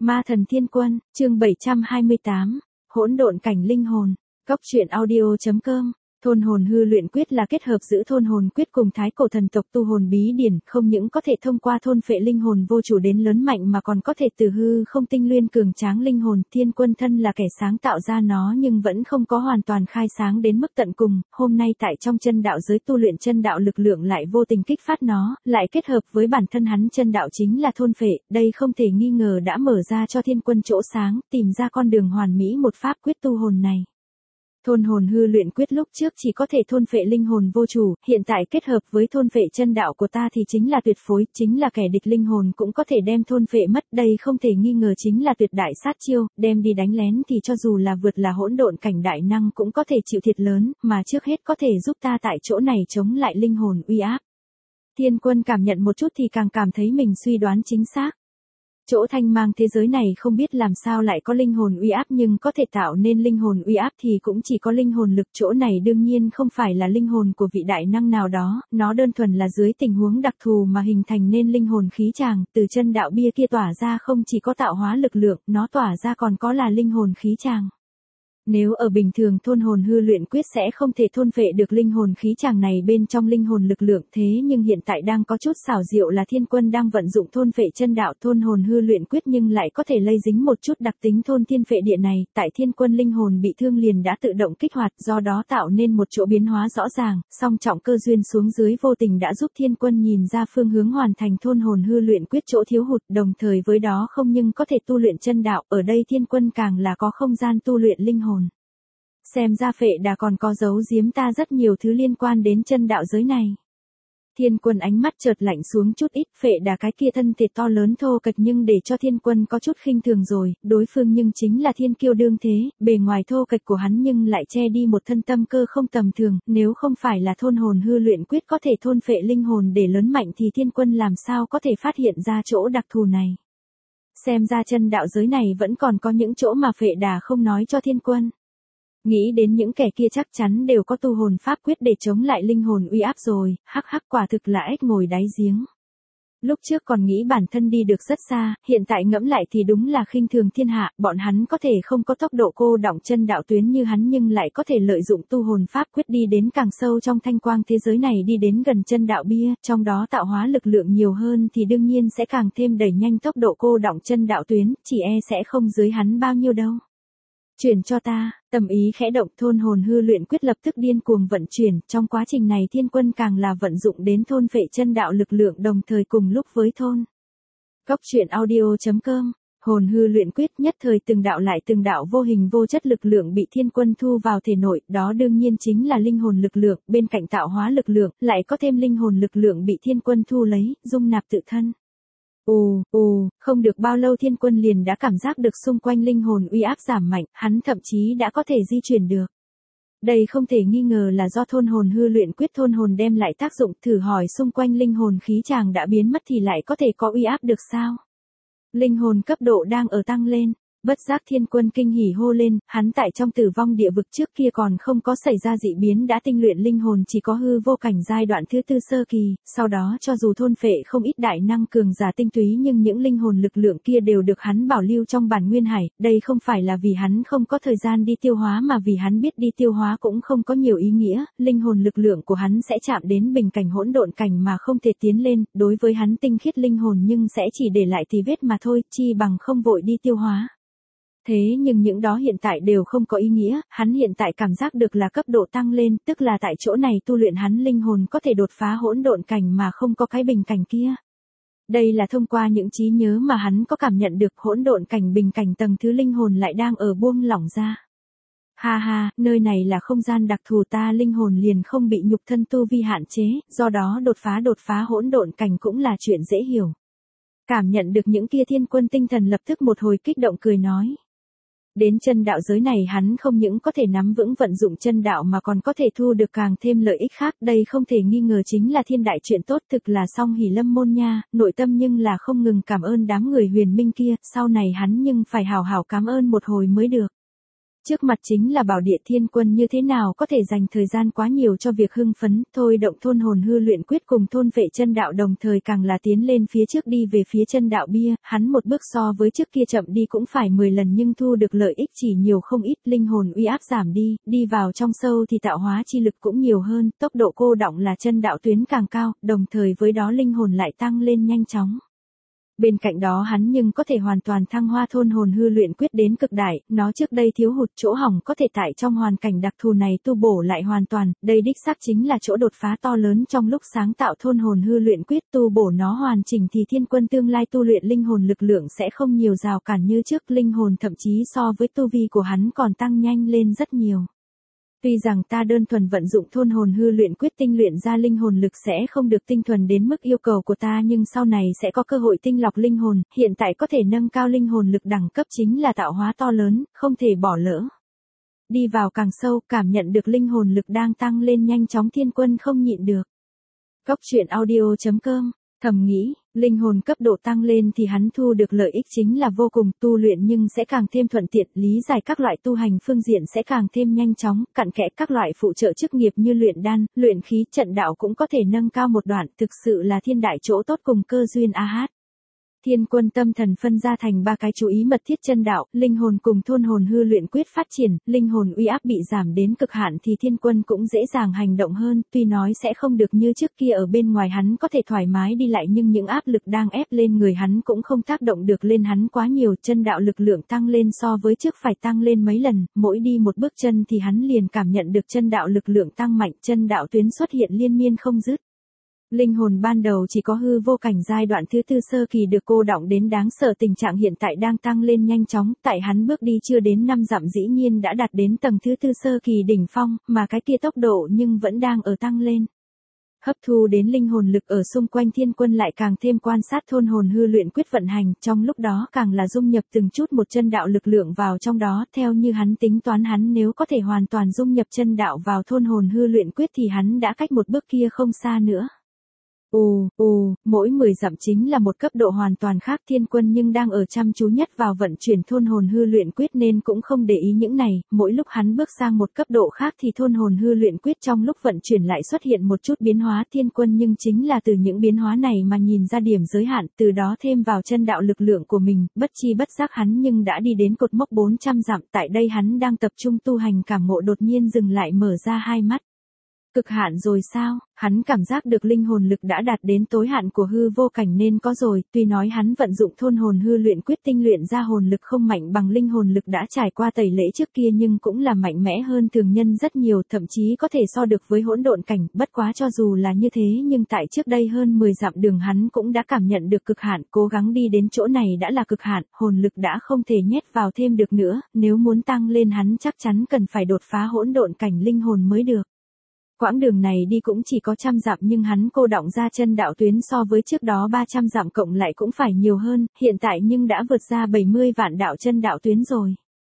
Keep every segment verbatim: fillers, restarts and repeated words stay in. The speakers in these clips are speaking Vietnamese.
Ma thần thiên quân, chương bảy trăm hai mươi tám, hỗn độn cảnh linh hồn. Cốc truyện audio chấm com. Thôn hồn hư luyện quyết là kết hợp giữa thôn hồn quyết cùng thái cổ thần tộc tu hồn bí điển, không những có thể thông qua thôn phệ linh hồn vô chủ đến lớn mạnh mà còn có thể từ hư không tinh luyện cường tráng linh hồn. Thiên quân thân là kẻ sáng tạo ra nó nhưng vẫn không có hoàn toàn khai sáng đến mức tận cùng, hôm nay tại trong chân đạo giới tu luyện chân đạo lực lượng lại vô tình kích phát nó, lại kết hợp với bản thân hắn chân đạo chính là thôn phệ, đây không thể nghi ngờ đã mở ra cho thiên quân chỗ sáng, tìm ra con đường hoàn mỹ một pháp quyết tu hồn này. Thôn hồn hư luyện quyết lúc trước chỉ có thể thôn phệ linh hồn vô chủ, hiện tại kết hợp với thôn phệ chân đạo của ta thì chính là tuyệt phối, chính là kẻ địch linh hồn cũng có thể đem thôn phệ mất, đây không thể nghi ngờ chính là tuyệt đại sát chiêu, đem đi đánh lén thì cho dù là vượt là hỗn độn cảnh đại năng cũng có thể chịu thiệt lớn, mà trước hết có thể giúp ta tại chỗ này chống lại linh hồn uy áp. Thiên quân cảm nhận một chút thì càng cảm thấy mình suy đoán chính xác. Chỗ thanh mang thế giới này không biết làm sao lại có linh hồn uy áp nhưng có thể tạo nên linh hồn uy áp thì cũng chỉ có linh hồn lực, chỗ này đương nhiên không phải là linh hồn của vị đại năng nào đó, nó đơn thuần là dưới tình huống đặc thù mà hình thành nên linh hồn khí tràng, từ chân đạo bia kia tỏa ra không chỉ có tạo hóa lực lượng, nó tỏa ra còn có là linh hồn khí tràng. Nếu ở bình thường thôn hồn hư luyện quyết sẽ không thể thôn phệ được linh hồn khí tràng này bên trong linh hồn lực lượng, thế nhưng hiện tại đang có chút xảo diệu là thiên quân đang vận dụng thôn phệ chân đạo thôn hồn hư luyện quyết nhưng lại có thể lây dính một chút đặc tính thôn thiên phệ địa này, tại thiên quân linh hồn bị thương liền đã tự động kích hoạt, do đó tạo nên một chỗ biến hóa rõ ràng, song trọng cơ duyên xuống dưới vô tình đã giúp thiên quân nhìn ra phương hướng hoàn thành thôn hồn hư luyện quyết chỗ thiếu hụt, đồng thời với đó không nhưng có thể tu luyện chân đạo, ở đây thiên quân càng là có không gian tu luyện linh hồn. Xem ra phệ đà còn có giấu giếm ta rất nhiều thứ liên quan đến chân đạo giới này. Thiên quân ánh mắt chợt lạnh xuống chút ít, phệ đà cái kia thân thể to lớn thô kệch nhưng để cho thiên quân có chút khinh thường rồi, đối phương nhưng chính là thiên kiêu đương thế, bề ngoài thô kệch của hắn nhưng lại che đi một thân tâm cơ không tầm thường, nếu không phải là thôn hồn hư luyện quyết có thể thôn phệ linh hồn để lớn mạnh thì thiên quân làm sao có thể phát hiện ra chỗ đặc thù này. Xem ra chân đạo giới này vẫn còn có những chỗ mà phệ đà không nói cho thiên quân. Nghĩ đến những kẻ kia chắc chắn đều có tu hồn pháp quyết để chống lại linh hồn uy áp rồi, hắc hắc quả thực là ếch ngồi đáy giếng. Lúc trước còn nghĩ bản thân đi được rất xa, hiện tại ngẫm lại thì đúng là khinh thường thiên hạ, bọn hắn có thể không có tốc độ cô đọng chân đạo tuyến như hắn nhưng lại có thể lợi dụng tu hồn pháp quyết đi đến càng sâu trong thanh quang thế giới này đi đến gần chân đạo bia, trong đó tạo hóa lực lượng nhiều hơn thì đương nhiên sẽ càng thêm đẩy nhanh tốc độ cô đọng chân đạo tuyến, chỉ e sẽ không dưới hắn bao nhiêu đâu. Chuyển cho ta, tầm ý khẽ động thôn hồn hư luyện quyết lập tức điên cuồng vận chuyển, trong quá trình này thiên quân càng là vận dụng đến thôn phệ chân đạo lực lượng đồng thời cùng lúc với thôn. Cốc truyện audio chấm com, hồn hư luyện quyết nhất thời từng đạo lại từng đạo vô hình vô chất lực lượng bị thiên quân thu vào thể nội, đó đương nhiên chính là linh hồn lực lượng, bên cạnh tạo hóa lực lượng, lại có thêm linh hồn lực lượng bị thiên quân thu lấy, dung nạp tự thân. Ồ, ồ, không được bao lâu thiên quân liền đã cảm giác được xung quanh linh hồn uy áp giảm mạnh, hắn thậm chí đã có thể di chuyển được. Đây không thể nghi ngờ là do thôn hồn hư luyện quyết thôn hồn đem lại tác dụng, thử hỏi xung quanh linh hồn khí tràng đã biến mất thì lại có thể có uy áp được sao? Linh hồn cấp độ đang ở tăng lên. Bất giác thiên quân kinh hỉ hô lên, hắn tại trong tử vong địa vực trước kia còn không có xảy ra dị biến đã tinh luyện linh hồn chỉ có hư vô cảnh giai đoạn thứ tư sơ kỳ, sau đó cho dù thôn phệ không ít đại năng cường giả tinh túy nhưng những linh hồn lực lượng kia đều được hắn bảo lưu trong bản nguyên hải, đây không phải là vì hắn không có thời gian đi tiêu hóa mà vì hắn biết đi tiêu hóa cũng không có nhiều ý nghĩa, linh hồn lực lượng của hắn sẽ chạm đến bình cảnh hỗn độn cảnh mà không thể tiến lên, đối với hắn tinh khiết linh hồn nhưng sẽ chỉ để lại tì vết mà thôi, chi bằng không vội đi tiêu hóa. Thế nhưng những đó hiện tại đều không có ý nghĩa, hắn hiện tại cảm giác được là cấp độ tăng lên, tức là tại chỗ này tu luyện hắn linh hồn có thể đột phá hỗn độn cảnh mà không có cái bình cảnh kia. Đây là thông qua những trí nhớ mà hắn có cảm nhận được hỗn độn cảnh bình cảnh tầng thứ linh hồn lại đang ở buông lỏng ra. Ha ha, nơi này là không gian đặc thù ta linh hồn liền không bị nhục thân tu vi hạn chế, do đó đột phá đột phá hỗn độn cảnh cũng là chuyện dễ hiểu. Cảm nhận được những kia thiên quân tinh thần lập tức một hồi kích động cười nói. Đến chân đạo giới này hắn không những có thể nắm vững vận dụng chân đạo mà còn có thể thu được càng thêm lợi ích khác, đây không thể nghi ngờ chính là thiên đại chuyện tốt, thực là song hỷ lâm môn nha, nội tâm nhưng là không ngừng cảm ơn đám người huyền minh kia, sau này hắn nhưng phải hào hào cảm ơn một hồi mới được. Trước mặt chính là bảo địa thiên quân như thế nào có thể dành thời gian quá nhiều cho việc hưng phấn, thôi động thôn hồn hư luyện quyết cùng thôn vệ chân đạo đồng thời càng là tiến lên phía trước đi về phía chân đạo bia, hắn một bước so với trước kia chậm đi cũng phải mười lần nhưng thu được lợi ích chỉ nhiều không ít, linh hồn uy áp giảm đi, đi vào trong sâu thì tạo hóa chi lực cũng nhiều hơn, tốc độ cô đọng là chân đạo tuyến càng cao, đồng thời với đó linh hồn lại tăng lên nhanh chóng. Bên cạnh đó hắn nhưng có thể hoàn toàn thăng hoa thôn hồn hư luyện quyết đến cực đại, nó trước đây thiếu hụt chỗ hỏng có thể tại trong hoàn cảnh đặc thù này tu bổ lại hoàn toàn, đây đích xác chính là chỗ đột phá to lớn trong lúc sáng tạo thôn hồn hư luyện quyết, tu bổ nó hoàn chỉnh thì thiên quân tương lai tu luyện linh hồn lực lượng sẽ không nhiều rào cản như trước, linh hồn thậm chí so với tu vi của hắn còn tăng nhanh lên rất nhiều. Tuy rằng ta đơn thuần vận dụng thôn hồn hư luyện quyết tinh luyện ra linh hồn lực sẽ không được tinh thuần đến mức yêu cầu của ta nhưng sau này sẽ có cơ hội tinh lọc linh hồn, hiện tại có thể nâng cao linh hồn lực đẳng cấp chính là tạo hóa to lớn, không thể bỏ lỡ. Đi vào càng sâu, cảm nhận được linh hồn lực đang tăng lên nhanh chóng thiên quân không nhịn được. Góc truyện audio chấm com thầm nghĩ, linh hồn cấp độ tăng lên thì hắn thu được lợi ích chính là vô cùng, tu luyện nhưng sẽ càng thêm thuận tiện, lý giải các loại tu hành phương diện sẽ càng thêm nhanh chóng, cặn kẽ các loại phụ trợ chức nghiệp như luyện đan, luyện khí, trận đạo cũng có thể nâng cao một đoạn, thực sự là thiên đại chỗ tốt cùng cơ duyên a hát. Thiên quân tâm thần phân ra thành ba cái chú ý mật thiết chân đạo, linh hồn cùng thôn hồn hư luyện quyết phát triển, linh hồn uy áp bị giảm đến cực hạn thì thiên quân cũng dễ dàng hành động hơn, tuy nói sẽ không được như trước kia ở bên ngoài hắn có thể thoải mái đi lại nhưng những áp lực đang ép lên người hắn cũng không tác động được lên hắn quá nhiều, chân đạo lực lượng tăng lên so với trước phải tăng lên mấy lần, mỗi đi một bước chân thì hắn liền cảm nhận được chân đạo lực lượng tăng mạnh, chân đạo tuyến xuất hiện liên miên không dứt. Linh hồn ban đầu chỉ có hư vô cảnh giai đoạn thứ tư sơ kỳ được cô đọng đến đáng sợ, tình trạng hiện tại đang tăng lên nhanh chóng, tại hắn bước đi chưa đến năm dặm dĩ nhiên đã đạt đến tầng thứ tư sơ kỳ đỉnh phong, mà cái kia tốc độ nhưng vẫn đang ở tăng lên. Hấp thu đến linh hồn lực ở xung quanh thiên quân lại càng thêm quan sát thôn hồn hư luyện quyết vận hành, trong lúc đó càng là dung nhập từng chút một chân đạo lực lượng vào trong đó, theo như hắn tính toán hắn nếu có thể hoàn toàn dung nhập chân đạo vào thôn hồn hư luyện quyết thì hắn đã cách một bước kia không xa nữa. Ù, ù, mỗi mười dặm chính là một cấp độ hoàn toàn khác, thiên quân nhưng đang ở chăm chú nhất vào vận chuyển thôn hồn hư luyện quyết nên cũng không để ý những này, mỗi lúc hắn bước sang một cấp độ khác thì thôn hồn hư luyện quyết trong lúc vận chuyển lại xuất hiện một chút biến hóa, thiên quân nhưng chính là từ những biến hóa này mà nhìn ra điểm giới hạn, từ đó thêm vào chân đạo lực lượng của mình, bất chi bất giác hắn nhưng đã đi đến cột mốc bốn trăm dặm, tại đây hắn đang tập trung tu hành cảm ngộ đột nhiên dừng lại mở ra hai mắt. Cực hạn rồi sao, hắn cảm giác được linh hồn lực đã đạt đến tối hạn của hư vô cảnh nên có rồi, tuy nói hắn vận dụng thôn hồn hư luyện quyết tinh luyện ra hồn lực không mạnh bằng linh hồn lực đã trải qua tẩy lễ trước kia nhưng cũng là mạnh mẽ hơn thường nhân rất nhiều, thậm chí có thể so được với hỗn độn cảnh, bất quá cho dù là như thế nhưng tại trước đây hơn mười dặm đường hắn cũng đã cảm nhận được cực hạn, cố gắng đi đến chỗ này đã là cực hạn, hồn lực đã không thể nhét vào thêm được nữa, nếu muốn tăng lên hắn chắc chắn cần phải đột phá hỗn độn cảnh linh hồn mới được. Quãng đường này đi cũng chỉ có trăm dặm nhưng hắn cô đọng ra chân đạo tuyến so với trước đó ba trăm dặm cộng lại cũng phải nhiều hơn, hiện tại nhưng đã vượt ra bảy mươi vạn đạo chân đạo tuyến rồi.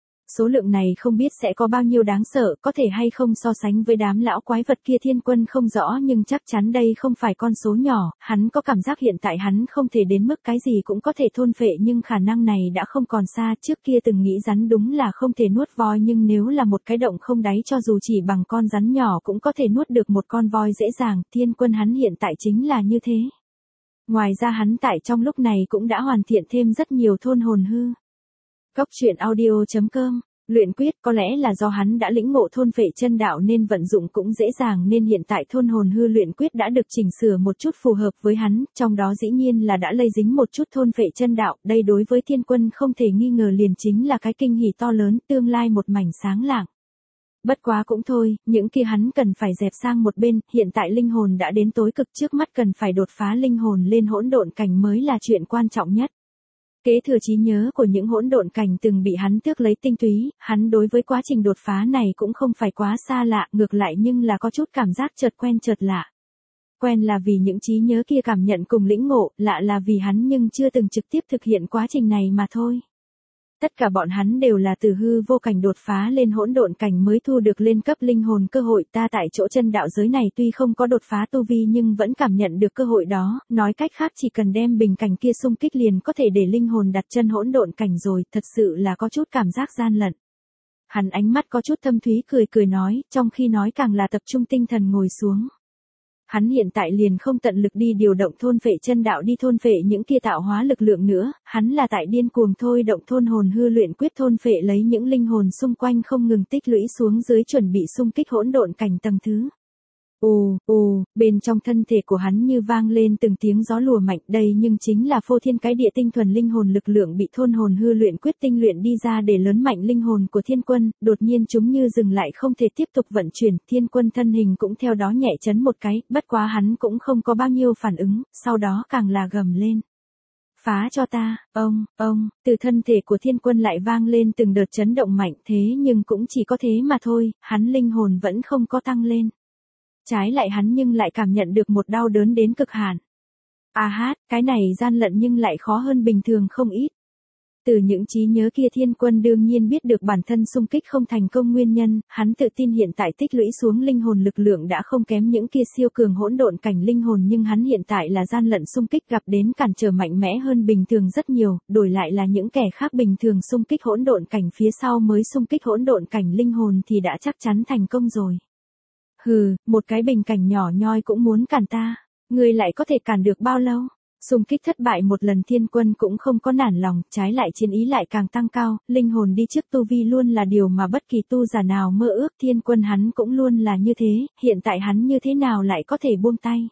Số lượng này không biết sẽ có bao nhiêu đáng sợ, có thể hay không so sánh với đám lão quái vật kia thiên quân không rõ nhưng chắc chắn đây không phải con số nhỏ, hắn có cảm giác hiện tại hắn không thể đến mức cái gì cũng có thể thôn phệ nhưng khả năng này đã không còn xa, trước kia từng nghĩ rắn đúng là không thể nuốt voi nhưng nếu là một cái động không đáy cho dù chỉ bằng con rắn nhỏ cũng có thể nuốt được một con voi dễ dàng, thiên quân hắn hiện tại chính là như thế. Ngoài ra hắn tại trong lúc này cũng đã hoàn thiện thêm rất nhiều thôn hồn hư. Góc truyện audio chấm com Luyện quyết có lẽ là do hắn đã lĩnh ngộ thôn phệ chân đạo nên vận dụng cũng dễ dàng nên hiện tại thôn hồn hư luyện quyết đã được chỉnh sửa một chút phù hợp với hắn, trong đó dĩ nhiên là đã lây dính một chút thôn phệ chân đạo, đây đối với thiên quân không thể nghi ngờ liền chính là cái kinh hỉ to lớn, tương lai một mảnh sáng lạng. Bất quá cũng thôi, những kia hắn cần phải dẹp sang một bên, hiện tại linh hồn đã đến tối cực trước mắt cần phải đột phá linh hồn lên hỗn độn cảnh mới là chuyện quan trọng nhất. Kế thừa trí nhớ của những hỗn độn cảnh từng bị hắn tước lấy tinh túy, hắn đối với quá trình đột phá này cũng không phải quá xa lạ, ngược lại nhưng là có chút cảm giác chợt quen chợt lạ. Quen là vì những trí nhớ kia cảm nhận cùng lĩnh ngộ, lạ là vì hắn nhưng chưa từng trực tiếp thực hiện quá trình này mà thôi. Tất cả bọn hắn đều là từ hư vô cảnh đột phá lên hỗn độn cảnh mới thu được lên cấp linh hồn cơ hội, ta tại chỗ chân đạo giới này tuy không có đột phá tu vi nhưng vẫn cảm nhận được cơ hội đó, nói cách khác chỉ cần đem bình cảnh kia xung kích liền có thể để linh hồn đặt chân hỗn độn cảnh rồi, thật sự là có chút cảm giác gian lận. Hắn ánh mắt có chút thâm thúy cười cười nói, trong khi nói càng là tập trung tinh thần ngồi xuống. Hắn hiện tại liền không tận lực đi điều động thôn phệ chân đạo đi thôn phệ những kia tạo hóa lực lượng nữa, hắn là tại điên cuồng thôi động thôn hồn hư luyện quyết thôn phệ lấy những linh hồn xung quanh không ngừng tích lũy xuống dưới chuẩn bị xung kích hỗn độn cảnh tầng thứ. Ồ, ồ, bên trong thân thể của hắn như vang lên từng tiếng gió lùa mạnh đây nhưng chính là phô thiên cái địa tinh thuần linh hồn lực lượng bị thôn hồn hư luyện quyết tinh luyện đi ra để lớn mạnh linh hồn của thiên quân, đột nhiên chúng như dừng lại không thể tiếp tục vận chuyển, thiên quân thân hình cũng theo đó nhẹ chấn một cái, bất quá hắn cũng không có bao nhiêu phản ứng, sau đó càng là gầm lên. Phá cho ta, ông, ông, từ thân thể của thiên quân lại vang lên từng đợt chấn động mạnh thế nhưng cũng chỉ có thế mà thôi, hắn linh hồn vẫn không có tăng lên. Trái lại hắn nhưng lại cảm nhận được một đau đớn đến cực hạn. À hát, cái này gian lận nhưng lại khó hơn bình thường không ít. Từ những trí nhớ kia thiên quân đương nhiên biết được bản thân xung kích không thành công nguyên nhân, hắn tự tin hiện tại tích lũy xuống linh hồn lực lượng đã không kém những kia siêu cường hỗn độn cảnh linh hồn nhưng hắn hiện tại là gian lận xung kích gặp đến cản trở mạnh mẽ hơn bình thường rất nhiều, đổi lại là những kẻ khác bình thường xung kích hỗn độn cảnh phía sau mới xung kích hỗn độn cảnh linh hồn thì đã chắc chắn thành công rồi. Hừ, một cái bình cảnh nhỏ nhoi cũng muốn cản ta, ngươi lại có thể cản được bao lâu? Xung kích thất bại một lần thiên quân cũng không có nản lòng, trái lại chiến ý lại càng tăng cao, linh hồn đi trước tu vi luôn là điều mà bất kỳ tu giả nào mơ ước, thiên quân hắn cũng luôn là như thế, hiện tại hắn như thế nào lại có thể buông tay.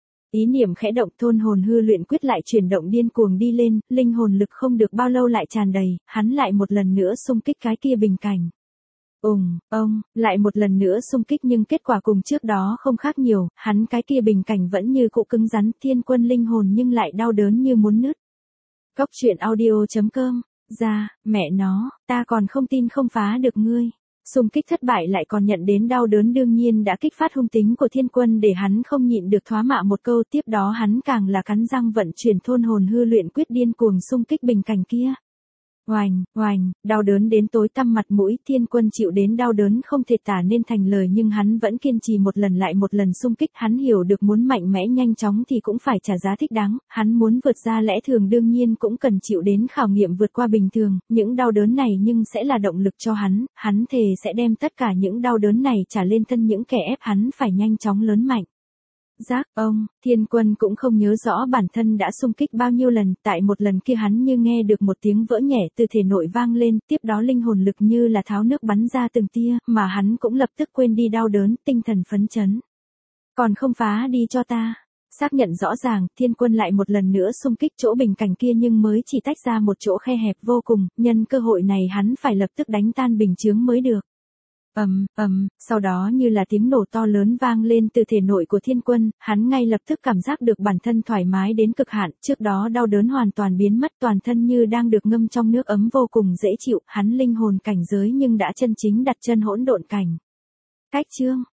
Ý niệm khẽ động thôn hồn hư luyện quyết lại chuyển động điên cuồng đi lên, linh hồn lực không được bao lâu lại tràn đầy, hắn lại một lần nữa xung kích cái kia bình cảnh. Ùng, ông, lại một lần nữa xung kích nhưng kết quả cùng trước đó không khác nhiều, hắn cái kia bình cảnh vẫn như cũ cứng rắn, thiên quân linh hồn nhưng lại đau đớn như muốn nứt. Góc truyện audio chấm com, ra, mẹ nó, ta còn không tin không phá được ngươi. Xung kích thất bại lại còn nhận đến đau đớn đương nhiên đã kích phát hung tính của thiên quân để hắn không nhịn được thoá mạ một câu tiếp đó hắn càng là cắn răng vận chuyển thôn hồn hư luyện quyết điên cuồng xung kích bình cảnh kia. Oành, oành, đau đớn đến tối tăm mặt mũi, thiên quân chịu đến đau đớn không thể tả nên thành lời nhưng hắn vẫn kiên trì một lần lại một lần xung kích, hắn hiểu được muốn mạnh mẽ nhanh chóng thì cũng phải trả giá thích đáng, hắn muốn vượt ra lẽ thường đương nhiên cũng cần chịu đến khảo nghiệm vượt qua bình thường, những đau đớn này nhưng sẽ là động lực cho hắn, hắn thề sẽ đem tất cả những đau đớn này trả lên thân những kẻ ép hắn phải nhanh chóng lớn mạnh. Giác, ông, thiên quân cũng không nhớ rõ bản thân đã xung kích bao nhiêu lần, tại một lần kia hắn như nghe được một tiếng vỡ nhẹ từ thể nội vang lên, tiếp đó linh hồn lực như là tháo nước bắn ra từng tia, mà hắn cũng lập tức quên đi đau đớn, tinh thần phấn chấn. Còn không phá đi cho ta. Xác nhận rõ ràng, thiên quân lại một lần nữa xung kích chỗ bình cảnh kia nhưng mới chỉ tách ra một chỗ khe hẹp vô cùng, nhân cơ hội này hắn phải lập tức đánh tan bình chướng mới được. Ầm, ầm, sau đó như là tiếng nổ to lớn vang lên từ thể nội của thiên quân, hắn ngay lập tức cảm giác được bản thân thoải mái đến cực hạn, trước đó đau đớn hoàn toàn biến mất toàn thân như đang được ngâm trong nước ấm vô cùng dễ chịu, hắn linh hồn cảnh giới nhưng đã chân chính đặt chân hỗn độn cảnh. Cách chương